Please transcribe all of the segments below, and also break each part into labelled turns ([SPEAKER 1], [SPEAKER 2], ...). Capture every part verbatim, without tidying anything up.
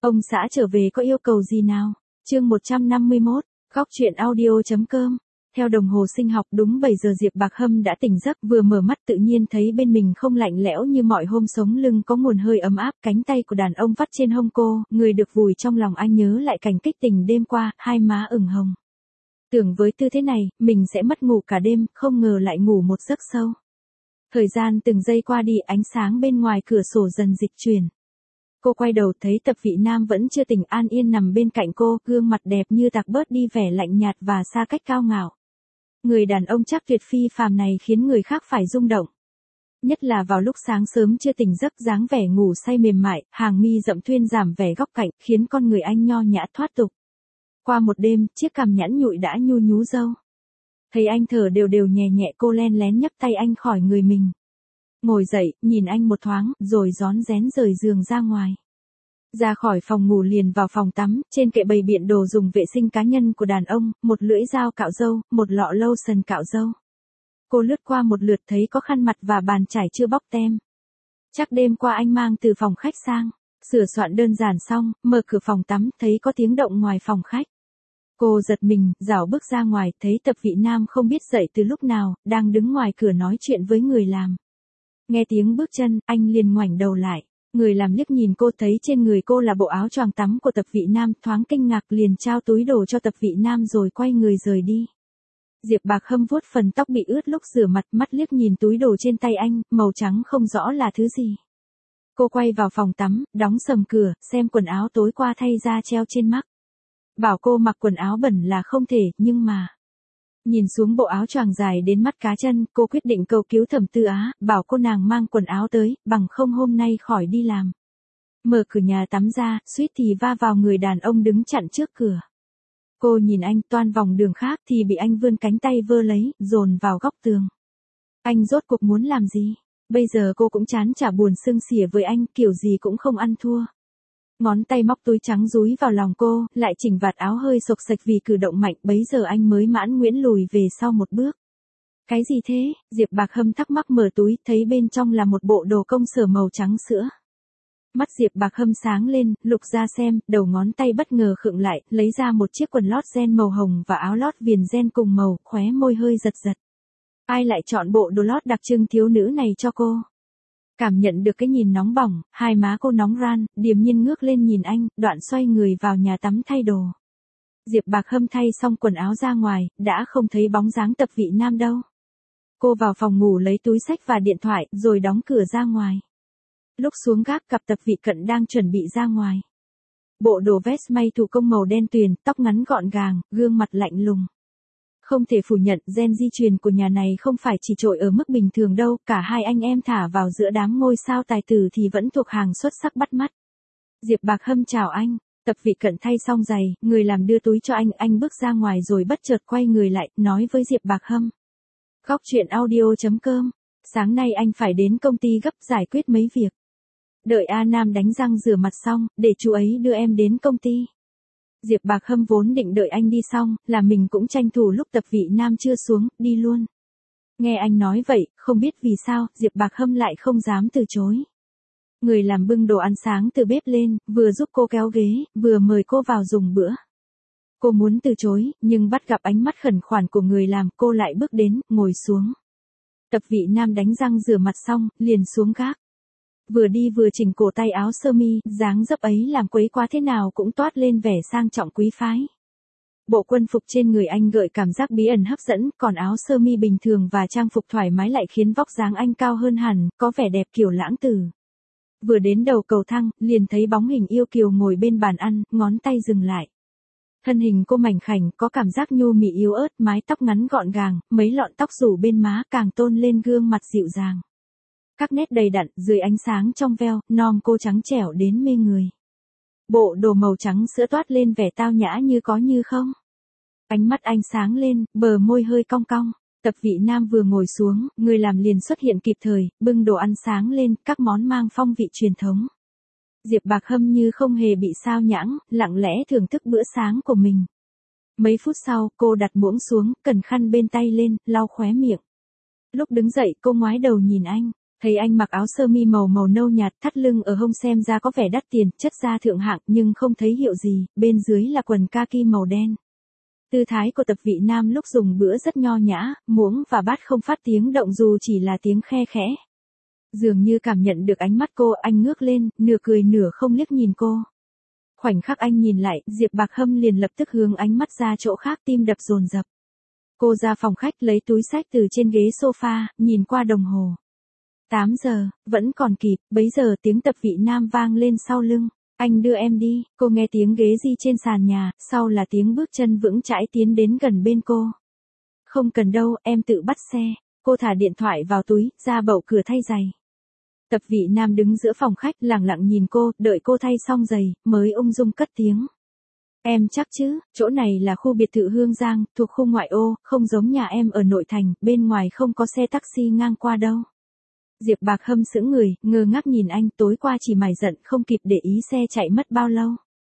[SPEAKER 1] Ông xã trở về có yêu cầu gì nào? Chương một trăm năm mươi mốt, góc truyện audio.com. Theo đồng hồ sinh học đúng bảy giờ Diệp Bạc Hâm đã tỉnh giấc, vừa mở mắt tự nhiên thấy bên mình không lạnh lẽo như mọi hôm, sống lưng có nguồn hơi ấm áp, cánh tay của đàn ông vắt trên hông cô, người được vùi trong lòng anh nhớ lại cảnh kích tình đêm qua, hai má ửng hồng. Tưởng với tư thế này, mình sẽ mất ngủ cả đêm, không ngờ lại ngủ một giấc sâu. Thời gian từng giây qua đi, ánh sáng bên ngoài cửa sổ dần dịch chuyển. Cô quay đầu thấy Tập Vị Nam vẫn chưa tỉnh, an yên nằm bên cạnh cô, gương mặt đẹp như tạc bớt đi vẻ lạnh nhạt và xa cách cao ngạo. Người đàn ông chắc tuyệt phi phàm này khiến người khác phải rung động. Nhất là vào lúc sáng sớm chưa tỉnh giấc, dáng vẻ ngủ say mềm mại, hàng mi rậm thuyên giảm vẻ góc cạnh, khiến con người anh nho nhã thoát tục. Qua một đêm, chiếc cằm nhẵn nhụi đã nhu nhú râu. Thấy anh thở đều đều nhẹ nhẹ, cô len lén nhấc tay anh khỏi người mình. Ngồi dậy, nhìn anh một thoáng, rồi rón rén rời giường ra ngoài. Ra khỏi phòng ngủ liền vào phòng tắm, trên kệ bày biện đồ dùng vệ sinh cá nhân của đàn ông, một lưỡi dao cạo râu, một lọ lotion cạo râu. Cô lướt qua một lượt thấy có khăn mặt và bàn chải chưa bóc tem. Chắc đêm qua anh mang từ phòng khách sang. Sửa soạn đơn giản xong, mở cửa phòng tắm, thấy có tiếng động ngoài phòng khách. Cô giật mình, rảo bước ra ngoài, thấy Tập Vị Nam không biết dậy từ lúc nào, đang đứng ngoài cửa nói chuyện với người làm. Nghe tiếng bước chân, anh liền ngoảnh đầu lại. Người làm liếc nhìn cô, thấy trên người cô là bộ áo choàng tắm của Tập Vị Nam, thoáng kinh ngạc liền trao túi đồ cho Tập Vị Nam rồi quay người rời đi. Diệp Bạc Hâm vuốt phần tóc bị ướt lúc rửa mặt, mắt liếc nhìn túi đồ trên tay anh, màu trắng không rõ là thứ gì. Cô quay vào phòng tắm, đóng sầm cửa, xem quần áo tối qua thay ra treo trên mắc. Bảo cô mặc quần áo bẩn là không thể, nhưng mà... Nhìn xuống bộ áo choàng dài đến mắt cá chân, cô quyết định cầu cứu Thẩm Tư Á, bảo cô nàng mang quần áo tới, bằng không hôm nay khỏi đi làm. Mở cửa nhà tắm ra, suýt thì va vào người đàn ông đứng chặn trước cửa. Cô nhìn anh toan vòng đường khác thì bị anh vươn cánh tay vơ lấy, dồn vào góc tường. Anh rốt cuộc muốn làm gì? Bây giờ cô cũng chán chả buồn xưng xỉa với anh, kiểu gì cũng không ăn thua. Ngón tay móc túi trắng dúi vào lòng cô, lại chỉnh vạt áo hơi xộc xệch vì cử động mạnh, bấy giờ anh mới mãn nguyện lùi về sau một bước. Cái gì thế? Diệp Bạc Hâm thắc mắc mở túi, thấy bên trong là một bộ đồ công sở màu trắng sữa. Mắt Diệp Bạc Hâm sáng lên, lục ra xem, đầu ngón tay bất ngờ khựng lại, lấy ra một chiếc quần lót ren màu hồng và áo lót viền ren cùng màu, khóe môi hơi giật giật. Ai lại chọn bộ đồ lót đặc trưng thiếu nữ này cho cô? Cảm nhận được cái nhìn nóng bỏng, hai má cô nóng ran, điềm nhiên ngước lên nhìn anh, đoạn xoay người vào nhà tắm thay đồ. Diệp Bạc Hâm thay xong quần áo ra ngoài, đã không thấy bóng dáng Tập Vị Nam đâu. Cô vào phòng ngủ lấy túi xách và điện thoại, rồi đóng cửa ra ngoài. Lúc xuống gác gặp Tập Vị Cận đang chuẩn bị ra ngoài. Bộ đồ vest may thủ công màu đen tuyền, tóc ngắn gọn gàng, gương mặt lạnh lùng. Không thể phủ nhận, gen di truyền của nhà này không phải chỉ trội ở mức bình thường đâu, cả hai anh em thả vào giữa đám ngôi sao tài tử thì vẫn thuộc hàng xuất sắc bắt mắt. Diệp Bạc Hâm chào anh, Tập Vị Cận thay xong giày, người làm đưa túi cho anh, anh bước ra ngoài rồi bất chợt quay người lại, nói với Diệp Bạc Hâm. Góc truyện audio.com, sáng nay anh phải đến công ty gấp giải quyết mấy việc. Đợi A Nam đánh răng rửa mặt xong, để chú ấy đưa em đến công ty. Diệp Bạc Hâm vốn định đợi anh đi xong, là mình cũng tranh thủ lúc Tập Vị Nam chưa xuống, đi luôn. Nghe anh nói vậy, không biết vì sao, Diệp Bạc Hâm lại không dám từ chối. Người làm bưng đồ ăn sáng từ bếp lên, vừa giúp cô kéo ghế, vừa mời cô vào dùng bữa. Cô muốn từ chối, nhưng bắt gặp ánh mắt khẩn khoản của người làm, cô lại bước đến, ngồi xuống. Tập Vị Nam đánh răng rửa mặt xong, liền xuống gác. Vừa đi vừa chỉnh cổ tay áo sơ mi, dáng dấp ấy làm quấy quá thế nào cũng toát lên vẻ sang trọng quý phái. Bộ quân phục trên người anh gợi cảm giác bí ẩn hấp dẫn, còn áo sơ mi bình thường và trang phục thoải mái lại khiến vóc dáng anh cao hơn hẳn, có vẻ đẹp kiểu lãng tử. Vừa đến đầu cầu thang, liền thấy bóng hình yêu kiều ngồi bên bàn ăn, ngón tay dừng lại. Thân hình cô mảnh khảnh, có cảm giác nhu mị yếu ớt, mái tóc ngắn gọn gàng, mấy lọn tóc rủ bên má càng tôn lên gương mặt dịu dàng. Các nét đầy đặn, dưới ánh sáng trong veo, non cô trắng trẻo đến mê người. Bộ đồ màu trắng sữa toát lên vẻ tao nhã như có như không. Ánh mắt anh sáng lên, bờ môi hơi cong cong. Tập Vị Nam vừa ngồi xuống, người làm liền xuất hiện kịp thời, bưng đồ ăn sáng lên, các món mang phong vị truyền thống. Diệp Bạc Hâm như không hề bị sao nhãng, lặng lẽ thưởng thức bữa sáng của mình. Mấy phút sau, cô đặt muỗng xuống, cần khăn bên tay lên, lau khóe miệng. Lúc đứng dậy cô ngoái đầu nhìn anh, Thấy anh mặc áo sơ mi màu màu nâu nhạt, thắt lưng ở hông xem ra có vẻ đắt tiền, chất da thượng hạng nhưng không thấy hiệu gì, bên dưới là quần kaki màu đen. Tư thái của tập vị nam lúc dùng bữa rất nho nhã, muỗng và bát không phát tiếng động dù chỉ là tiếng khe khẽ. Dường như cảm nhận được ánh mắt cô, anh ngước lên, nửa cười nửa không liếc nhìn cô. Khoảnh khắc anh nhìn lại, Diệp Bạc Hâm liền lập tức hướng ánh mắt ra chỗ khác, tim đập dồn dập. Cô ra phòng khách lấy túi xách từ trên ghế sofa, nhìn qua đồng hồ. tám giờ, vẫn còn kịp, bấy giờ tiếng tập vị nam vang lên sau lưng. Anh đưa em đi, cô nghe tiếng ghế di trên sàn nhà, sau là tiếng bước chân vững chãi tiến đến gần bên cô. Không cần đâu, em tự bắt xe. Cô thả điện thoại vào túi, ra bậu cửa thay giày. Tập vị nam đứng giữa phòng khách lặng lặng nhìn cô, đợi cô thay xong giày, mới ung dung cất tiếng. Em chắc chứ, chỗ này là khu biệt thự Hương Giang, thuộc khu ngoại ô, không giống nhà em ở nội thành, bên ngoài không có xe taxi ngang qua đâu. Diệp Bạc Hâm sững người, ngơ ngác nhìn anh, tối qua chỉ mải giận không kịp để ý xe chạy mất bao lâu.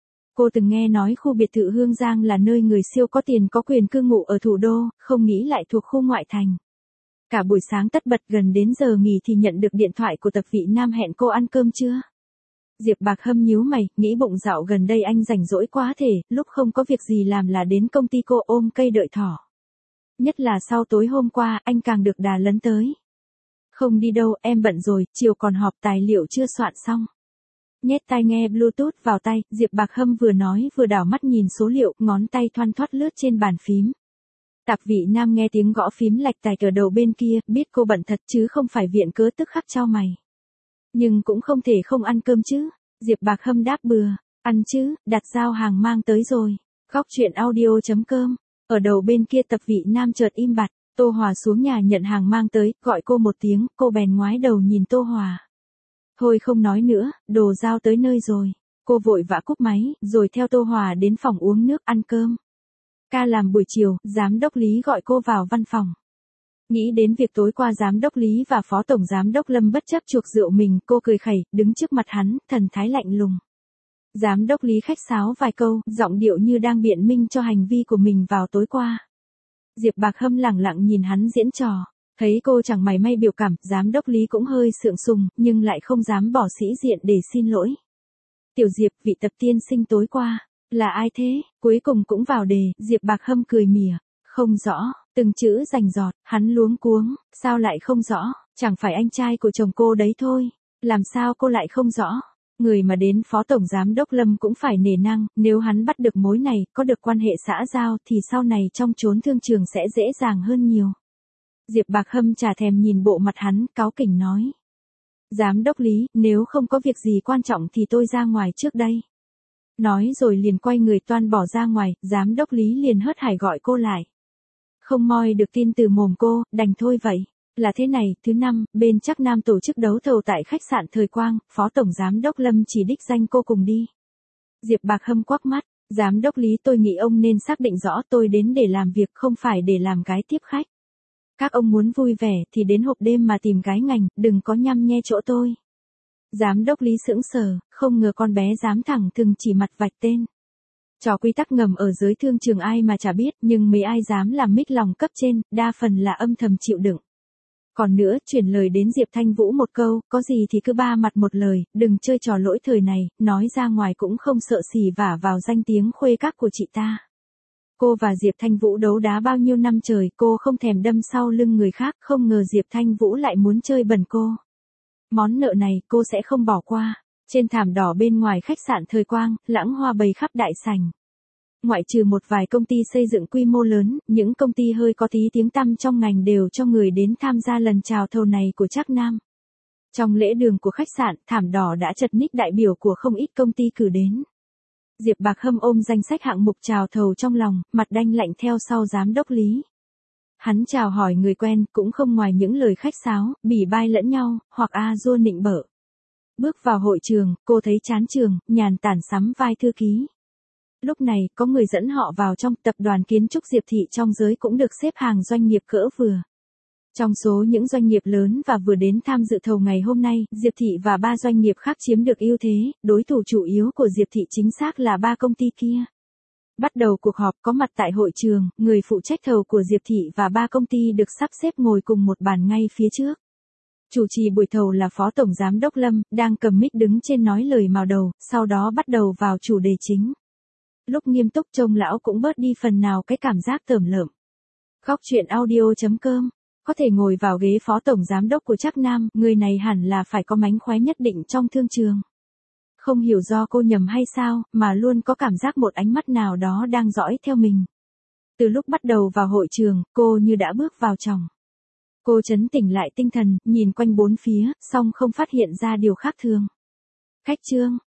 [SPEAKER 1] Cô từng nghe nói khu biệt thự Hương Giang là nơi người siêu có tiền có quyền cư ngụ ở thủ đô, không nghĩ lại thuộc khu ngoại thành. Cả buổi sáng tất bật gần đến giờ nghỉ thì nhận được điện thoại của tập vị nam hẹn cô ăn cơm chưa? Diệp Bạc Hâm nhíu mày, nghĩ bụng dạo gần đây anh rảnh rỗi quá thể, lúc không có việc gì làm là đến công ty cô ôm cây đợi thỏ. Nhất là sau tối hôm qua, anh càng được đà lấn tới. Không đi đâu, em bận rồi, chiều còn họp tài liệu chưa soạn xong. Nhét tai nghe Bluetooth vào tay, Diệp Bạc Hâm vừa nói vừa đảo mắt nhìn số liệu, ngón tay thoăn thoắt lướt trên bàn phím. Tạp vị nam nghe tiếng gõ phím lạch tạch ở đầu bên kia, biết cô bận thật chứ không phải viện cớ tức khắc chau mày. Nhưng cũng không thể không ăn cơm chứ. Diệp Bạc Hâm đáp bừa, ăn chứ, đặt giao hàng mang tới rồi. Góc truyện audio chấm com. Ở đầu bên kia tập vị nam chợt im bặt, Tô Hòa xuống nhà nhận hàng mang tới, gọi cô một tiếng, cô bèn ngoái đầu nhìn Tô Hòa. Thôi không nói nữa, đồ giao tới nơi rồi. Cô vội vã cúp máy, rồi theo Tô Hòa đến phòng uống nước ăn cơm. Ca làm buổi chiều, giám đốc Lý gọi cô vào văn phòng. Nghĩ đến việc tối qua giám đốc Lý và phó tổng giám đốc Lâm bất chấp chuộc rượu mình, cô cười khẩy, đứng trước mặt hắn, thần thái lạnh lùng. Giám đốc Lý khách sáo vài câu, giọng điệu như đang biện minh cho hành vi của mình vào tối qua. Diệp Bạc Hâm lẳng lặng nhìn hắn diễn trò, thấy cô chẳng mảy may biểu cảm, giám đốc Lý cũng hơi sượng sùng, nhưng lại không dám bỏ sĩ diện để xin lỗi. Tiểu Diệp, vị tập tiên sinh tối qua, là ai thế? Cuối cùng cũng vào đề, Diệp Bạc Hâm cười mỉa, không rõ, từng chữ rành rọt, hắn luống cuống, sao lại không rõ, chẳng phải anh trai của chồng cô đấy thôi, làm sao cô lại không rõ? Người mà đến phó tổng giám đốc Lâm cũng phải nể năng, nếu hắn bắt được mối này, có được quan hệ xã giao thì sau này trong chốn thương trường sẽ dễ dàng hơn nhiều. Diệp Bạc Hâm chả thèm nhìn bộ mặt hắn, cáu kỉnh nói. Giám đốc Lý, nếu không có việc gì quan trọng thì tôi ra ngoài trước đây. Nói rồi liền quay người toan bỏ ra ngoài, giám đốc Lý liền hớt hải gọi cô lại. Không moi được tin từ mồm cô, đành thôi vậy. Là thế này, thứ năm, bên Trắc Nam tổ chức đấu thầu tại khách sạn Thời Quang, phó tổng giám đốc Lâm chỉ đích danh cô cùng đi. Diệp Bạc Hâm quắc mắt, giám đốc Lý tôi nghĩ ông nên xác định rõ tôi đến để làm việc không phải để làm gái tiếp khách. Các ông muốn vui vẻ thì đến hộp đêm mà tìm gái ngành, đừng có nhăm nhe chỗ tôi. Giám đốc Lý sững sờ, không ngờ con bé dám thẳng thừng chỉ mặt vạch tên. Trò quy tắc ngầm ở giới thương trường ai mà chả biết, nhưng mấy ai dám làm mích lòng cấp trên, đa phần là âm thầm chịu đựng. Còn nữa, chuyển lời đến Diệp Thanh Vũ một câu, có gì thì cứ ba mặt một lời, đừng chơi trò lỗi thời này, nói ra ngoài cũng không sợ xì vả vào danh tiếng khuê các của chị ta. Cô và Diệp Thanh Vũ đấu đá bao nhiêu năm trời, cô không thèm đâm sau lưng người khác, không ngờ Diệp Thanh Vũ lại muốn chơi bẩn cô. Món nợ này cô sẽ không bỏ qua. Trên thảm đỏ bên ngoài khách sạn Thời Quang, lãng hoa bày khắp đại sảnh. Ngoại trừ một vài công ty xây dựng quy mô lớn, những công ty hơi có tí tiếng tăm trong ngành đều cho người đến tham gia lần chào thầu này của Trắc Nam. Trong lễ đường của khách sạn, thảm đỏ đã chật ních đại biểu của không ít công ty cử đến. Diệp Bạc Hâm ôm danh sách hạng mục chào thầu trong lòng, mặt đanh lạnh theo sau giám đốc Lý. Hắn chào hỏi người quen, cũng không ngoài những lời khách sáo, bỉ bai lẫn nhau, hoặc a dua nịnh bợ. Bước vào hội trường, cô thấy chán trường, nhàn tản sắm vai thư ký. Lúc này, có người dẫn họ vào trong tập đoàn kiến trúc Diệp Thị trong giới cũng được xếp hàng doanh nghiệp cỡ vừa. Trong số những doanh nghiệp lớn và vừa đến tham dự thầu ngày hôm nay, Diệp Thị và ba doanh nghiệp khác chiếm được ưu thế, đối thủ chủ yếu của Diệp Thị chính xác là ba công ty kia. Bắt đầu cuộc họp có mặt tại hội trường, người phụ trách thầu của Diệp Thị và ba công ty được sắp xếp ngồi cùng một bàn ngay phía trước. Chủ trì buổi thầu là Phó Tổng Giám đốc Lâm, đang cầm mic đứng trên nói lời mào đầu, sau đó bắt đầu vào chủ đề chính. Lúc nghiêm túc trông lão cũng bớt đi phần nào cái cảm giác tởm lợm. Góc chuyện audio.com, có thể ngồi vào ghế Phó Tổng Giám đốc của Trác Nam, người này hẳn là phải có mánh khóe nhất định trong thương trường. Không hiểu do cô nhầm hay sao, mà luôn có cảm giác một ánh mắt nào đó đang dõi theo mình. Từ lúc bắt đầu vào hội trường, cô như đã bước vào tròng. Cô trấn tĩnh lại tinh thần, nhìn quanh bốn phía, song không phát hiện ra điều khác thường. Khách trương,